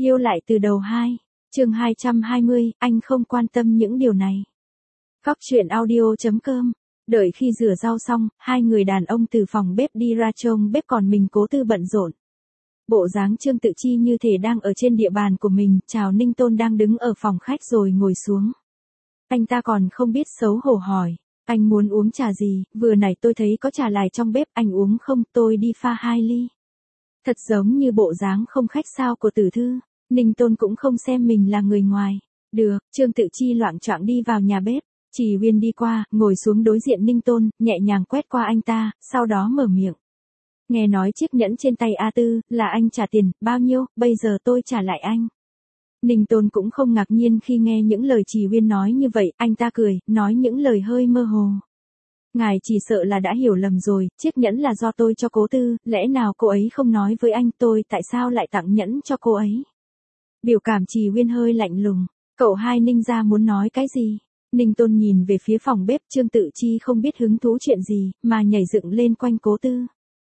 Yêu lại từ đầu 2, chương 220, anh không quan tâm những điều này. Góc truyện audio.com. Đợi khi rửa rau xong, hai người đàn ông từ phòng bếp đi ra trông bếp còn mình Cố Tư bận rộn. Bộ dáng Trương Tự Chi như thể đang ở trên địa bàn của mình, chào Ninh Tôn đang đứng ở phòng khách rồi ngồi xuống. Anh ta còn không biết xấu hổ hỏi, anh muốn uống trà gì, vừa nãy tôi thấy có trà lài trong bếp, anh uống không, tôi đi pha 2 ly. Thật giống như bộ dáng không khách sao của Tử Thư, Ninh Tôn cũng không xem mình là người ngoài. Được, Trương Tự Chi loạng choạng đi vào nhà bếp, Chỉ Uyên đi qua, ngồi xuống đối diện Ninh Tôn, nhẹ nhàng quét qua anh ta, sau đó mở miệng. Nghe nói chiếc nhẫn trên tay A Tư, là anh trả tiền, bao nhiêu, bây giờ tôi trả lại anh. Ninh Tôn cũng không ngạc nhiên khi nghe những lời Chỉ Uyên nói như vậy, anh ta cười, nói những lời hơi mơ hồ. Ngài chỉ sợ là đã hiểu lầm rồi, chiếc nhẫn là do tôi cho Cố Tư, lẽ nào cô ấy không nói với anh tôi tại sao lại tặng nhẫn cho cô ấy. Biểu cảm Chỉ Uyên hơi lạnh lùng, cậu hai Ninh gia muốn nói cái gì? Ninh Tôn nhìn về phía phòng bếp, Trương Tự Chi không biết hứng thú chuyện gì, mà nhảy dựng lên quanh Cố Tư.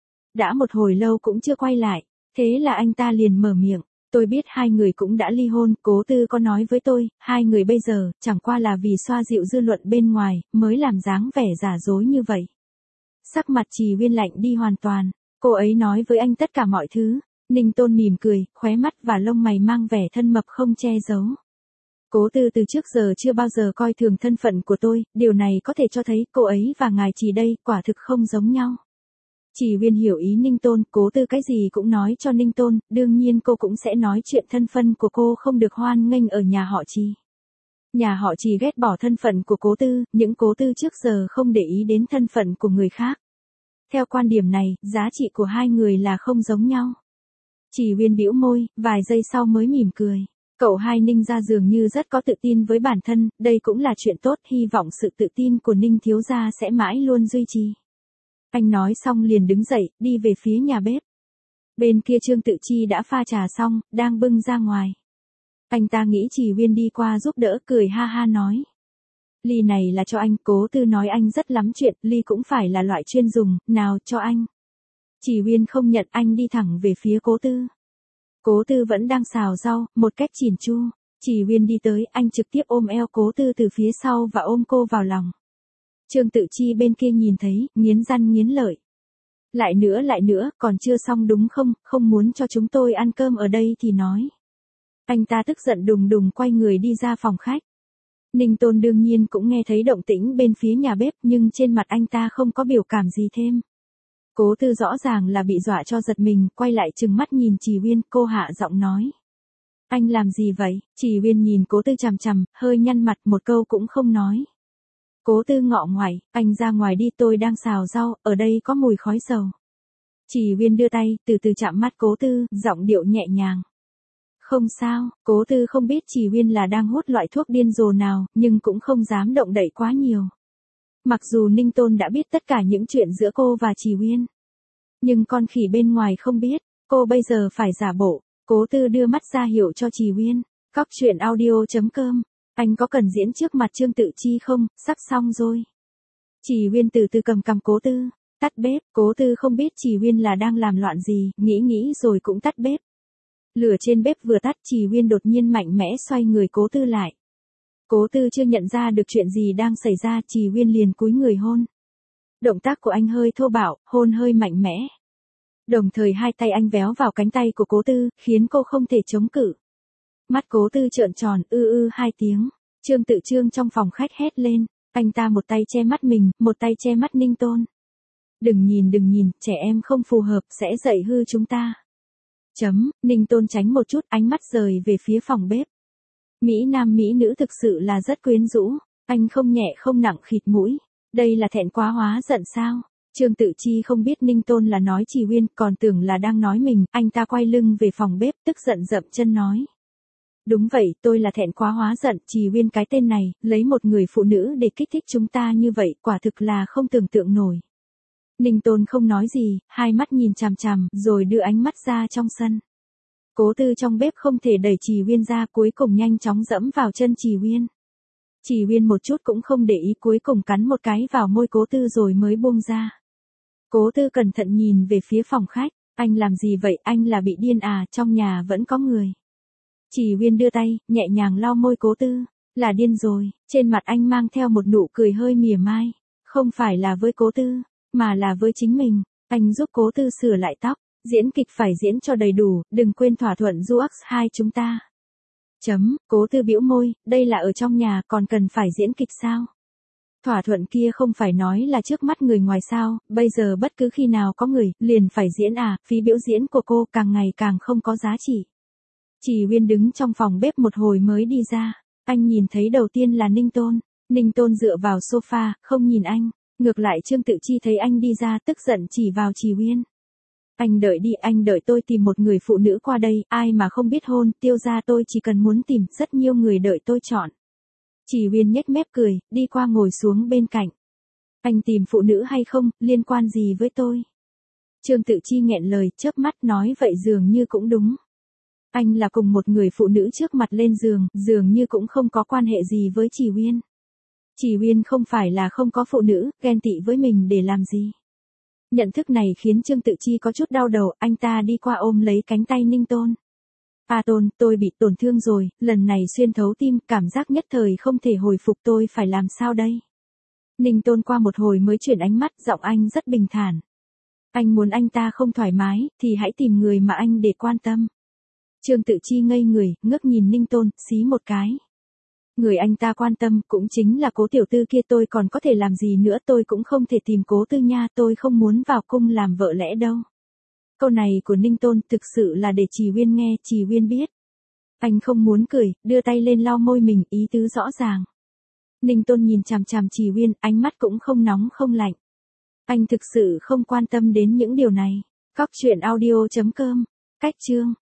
Đã một hồi lâu cũng chưa quay lại, thế là anh ta liền mở miệng. Tôi biết hai người cũng đã ly hôn, Cố Tư có nói với tôi, hai người bây giờ, chẳng qua là vì xoa dịu dư luận bên ngoài, mới làm dáng vẻ giả dối như vậy. Sắc mặt Chỉ Uyên lạnh đi hoàn toàn, cô ấy nói với anh tất cả mọi thứ. Ninh Tôn mỉm cười, khóe mắt và lông mày mang vẻ thân mật không che giấu. Cố Tư từ trước giờ chưa bao giờ coi thường thân phận của tôi, điều này có thể cho thấy cô ấy và ngài Chỉ đây, quả thực không giống nhau. Chỉ Uyên hiểu ý Ninh Tôn, Cố Tư cái gì cũng nói cho Ninh Tôn, đương nhiên cô cũng sẽ nói chuyện thân phận của cô không được hoan nghênh ở nhà họ Chỉ. Nhà họ Chỉ ghét bỏ thân phận của Cố Tư, những Cố Tư trước giờ không để ý đến thân phận của người khác. Theo quan điểm này, giá trị của hai người là không giống nhau. Chỉ Uyên bĩu môi, vài giây sau mới mỉm cười. Cậu hai Ninh gia dường như rất có tự tin với bản thân, đây cũng là chuyện tốt, hy vọng sự tự tin của Ninh thiếu gia sẽ mãi luôn duy trì. Anh nói xong liền đứng dậy, đi về phía nhà bếp. Bên kia Trương Tự Chi đã pha trà xong, đang bưng ra ngoài. Anh ta nghĩ Chỉ Uyên đi qua giúp đỡ, cười ha ha nói. Ly này là cho anh, Cố Tư nói anh rất lắm chuyện, ly cũng phải là loại chuyên dùng, nào cho anh. Chỉ Uyên không nhận, anh đi thẳng về phía Cố Tư. Cố Tư vẫn đang xào rau, một cách chỉn chu. Chỉ Uyên đi tới, anh trực tiếp ôm eo Cố Tư từ phía sau và ôm cô vào lòng. Trương Tự Chi bên kia nhìn thấy, nghiến răng nghiến lợi. Lại nữa, còn chưa xong đúng không, không muốn cho chúng tôi ăn cơm ở đây thì nói. Anh ta tức giận đùng đùng quay người đi ra phòng khách. Ninh Tôn đương nhiên cũng nghe thấy động tĩnh bên phía nhà bếp, nhưng trên mặt anh ta không có biểu cảm gì thêm. Cố Tư rõ ràng là bị dọa cho giật mình, quay lại trừng mắt nhìn Chỉ Uyên, cô hạ giọng nói. Anh làm gì vậy? Chỉ Uyên nhìn Cố Tư chằm chằm, hơi nhăn mặt, một câu cũng không nói. Cố Tư ngọ ngoại, anh ra ngoài đi, tôi đang xào rau, ở đây có mùi khói dầu. Chỉ Uyên đưa tay, từ từ chạm mắt Cố Tư, giọng điệu nhẹ nhàng. Không sao, Cố Tư không biết Chỉ Uyên là đang hút loại thuốc điên rồ nào, nhưng cũng không dám động đậy quá nhiều. Mặc dù Ninh Tôn đã biết tất cả những chuyện giữa cô và Chỉ Uyên, nhưng con khỉ bên ngoài không biết, cô bây giờ phải giả bộ. Cố Tư đưa mắt ra hiệu cho Chỉ Uyên. Góc truyện audio.com. Anh có cần diễn trước mặt Trương Tự Chi không, sắp xong rồi. Chỉ Uyên từ từ cầm Cố Tư, tắt bếp, Cố Tư không biết Chỉ Uyên là đang làm loạn gì, nghĩ rồi cũng tắt bếp. Lửa trên bếp vừa tắt, Chỉ Uyên đột nhiên mạnh mẽ xoay người Cố Tư lại. Cố Tư chưa nhận ra được chuyện gì đang xảy ra, Chỉ Uyên liền cúi người hôn. Động tác của anh hơi thô bạo, hôn hơi mạnh mẽ. Đồng thời hai tay anh véo vào cánh tay của Cố Tư, khiến cô không thể chống cự. Mắt Cố Tư trợn tròn, hai tiếng. Trương Tự Trương trong phòng khách hét lên, anh ta một tay che mắt mình, một tay che mắt Ninh Tôn. Đừng nhìn, trẻ em không phù hợp, sẽ dạy hư chúng ta. Ninh Tôn tránh một chút, ánh mắt rời về phía phòng bếp. Mỹ nam mỹ nữ thực sự là rất quyến rũ, anh không nhẹ không nặng khịt mũi. Đây là thẹn quá hóa giận sao? Trương Tự Chi không biết Ninh Tôn là nói Chỉ Uyên, còn tưởng là đang nói mình, anh ta quay lưng về phòng bếp, tức giận dậm chân nói. Đúng vậy, tôi là thẹn quá hóa giận, Chỉ Uyên cái tên này, lấy một người phụ nữ để kích thích chúng ta như vậy, quả thực là không tưởng tượng nổi. Ninh Tôn không nói gì, hai mắt nhìn chằm chằm, rồi đưa ánh mắt ra trong sân. Cố Tư trong bếp không thể đẩy Chỉ Uyên ra, cuối cùng nhanh chóng dẫm vào chân Chỉ Uyên. Chỉ Uyên một chút cũng không để ý, cuối cùng cắn một cái vào môi Cố Tư rồi mới buông ra. Cố Tư cẩn thận nhìn về phía phòng khách, anh làm gì vậy, anh là bị điên à, trong nhà vẫn có người. Chỉ Uyên đưa tay, nhẹ nhàng lau môi Cố Tư. Là điên rồi, trên mặt anh mang theo một nụ cười hơi mỉa mai. Không phải là với Cố Tư, mà là với chính mình. Anh giúp Cố Tư sửa lại tóc. Diễn kịch phải diễn cho đầy đủ, đừng quên thỏa thuận du hai chúng ta. Cố Tư bĩu môi, đây là ở trong nhà còn cần phải diễn kịch sao? Thỏa thuận kia không phải nói là trước mắt người ngoài sao, bây giờ bất cứ khi nào có người, liền phải diễn à, phí biểu diễn của cô càng ngày càng không có giá trị. Chỉ Uyên đứng trong phòng bếp một hồi mới đi ra, anh nhìn thấy đầu tiên là Ninh Tôn dựa vào sofa, không nhìn anh, ngược lại Trương Tự Chi thấy anh đi ra tức giận chỉ vào Chỉ Uyên. Anh đợi đi, anh đợi tôi tìm một người phụ nữ qua đây, ai mà không biết hôn, Tiêu gia tôi chỉ cần muốn tìm, rất nhiều người đợi tôi chọn. Chỉ Uyên nhếch mép cười, đi qua ngồi xuống bên cạnh. Anh tìm phụ nữ hay không, liên quan gì với tôi? Trương Tự Chi nghẹn lời, chớp mắt nói vậy dường như cũng đúng. Anh là cùng một người phụ nữ trước mặt lên giường, dường như cũng không có quan hệ gì với Chỉ Uyên. Chỉ Uyên không phải là không có phụ nữ, ghen tị với mình để làm gì? Nhận thức này khiến Trương Tự Chi có chút đau đầu, anh ta đi qua ôm lấy cánh tay Ninh Tôn. À Tôn, tôi bị tổn thương rồi, lần này xuyên thấu tim, cảm giác nhất thời không thể hồi phục, tôi phải làm sao đây? Ninh Tôn qua một hồi mới chuyển ánh mắt, giọng anh rất bình thản. Anh muốn anh ta không thoải mái, thì hãy tìm người mà anh để quan tâm. Trương Tự Chi ngây người, ngước nhìn Ninh Tôn, xí một cái. Người anh ta quan tâm cũng chính là Cố tiểu thư kia, tôi còn có thể làm gì nữa, tôi cũng không thể tìm Cố Tư nha, tôi không muốn vào cung làm vợ lẽ đâu. Câu này của Ninh Tôn thực sự là để Chỉ Uyên nghe, Chỉ Uyên biết. Anh không muốn cười, đưa tay lên lau môi mình, ý tứ rõ ràng. Ninh Tôn nhìn chằm chằm Chỉ Uyên, ánh mắt cũng không nóng không lạnh. Anh thực sự không quan tâm đến những điều này. Cóc truyện audio.com. Cách chương